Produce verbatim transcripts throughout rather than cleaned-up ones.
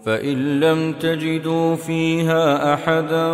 فإن لم تجدوا فيها أحدا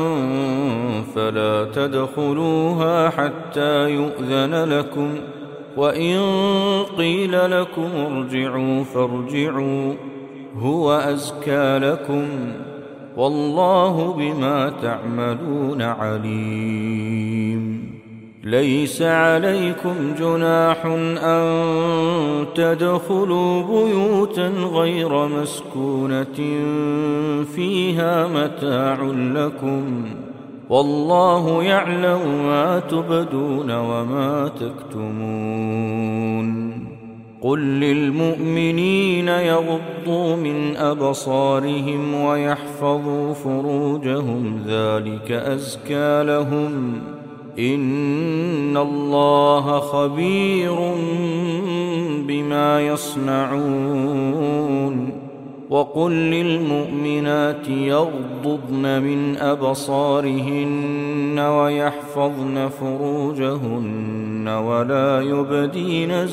فلا تدخلوها حتى يؤذن لكم، وإن قيل لكم ارجعوا فارجعوا هو أزكى لكم، والله بما تعملون عليم. ليس عليكم جناح أن تدخلوا بيوتا غير مسكونة فيها متاع لكم، والله يعلم ما تبدون وما تكتمون. قل للمؤمنين يغضوا من أبصارهم ويحفظوا فروجهم ذلك أزكى لهم، إن الله خبير بما يصنعون. وقل للمؤمنات يغضضن من أبصارهن ويحفظن فروجهن ولا يبدين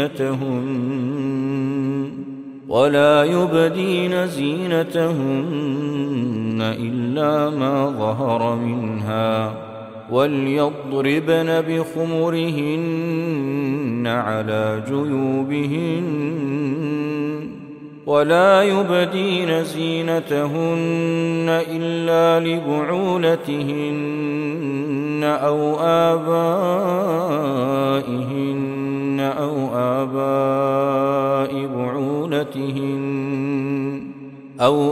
زينتهن ولا يبدين زينتهن إلا ما ظهر منها، وليضربن بخمرهن على جيوبهن، ولا يبدين زينتهن إلا لبعولتهن أو آبائهن أو آباء بعولتهن أو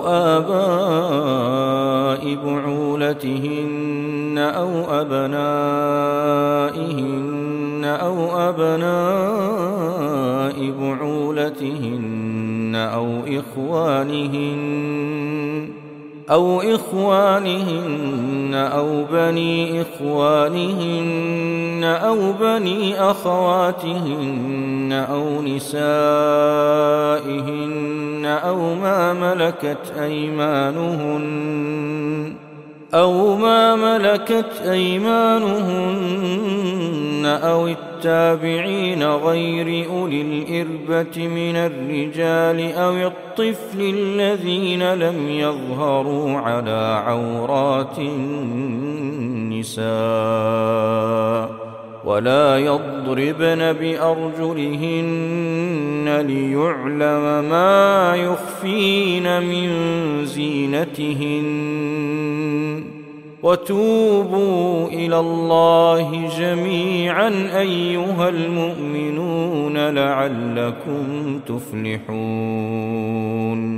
آباء بعولتهن أو أبنائهن أو أبناء بعولتهن أو إخوانهن أو إخوانهن أو بني إخوانهن أو بني أخواتهن أو نسائهن أو ما ملكت أيمانهن أو ما ملكت أيمانهن أو التابعين غير أولي الإربة من الرجال أو الطفل الذين لم يظهروا على عورات النساء، ولا يضربن بأرجلهن ليعلم ما يخفين من زينتهن. وتوبوا إلى الله جميعا أيها المؤمنون لعلكم تفلحون.